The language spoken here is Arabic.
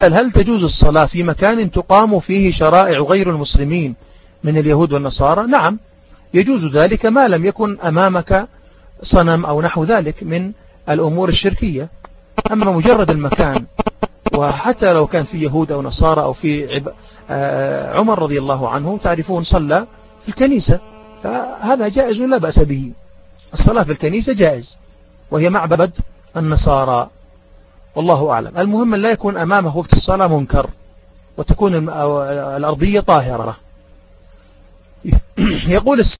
هل تجوز الصلاة في مكان تقام فيه شرائع غير المسلمين من اليهود والنصارى؟ نعم يجوز ذلك ما لم يكن أمامك صنم أو نحو ذلك من الأمور الشركية. أما مجرد المكان، وحتى لو كان في يهود أو نصارى أو في عمر رضي الله عنه تعرفون صلى في الكنيسة، فهذا جائز لا بأس به. الصلاة في الكنيسة جائز، وهي معبد النصارى، والله أعلم. المهم لا يكون أمامه وقت الصلاة منكر، وتكون الأرضية طاهرة. يقول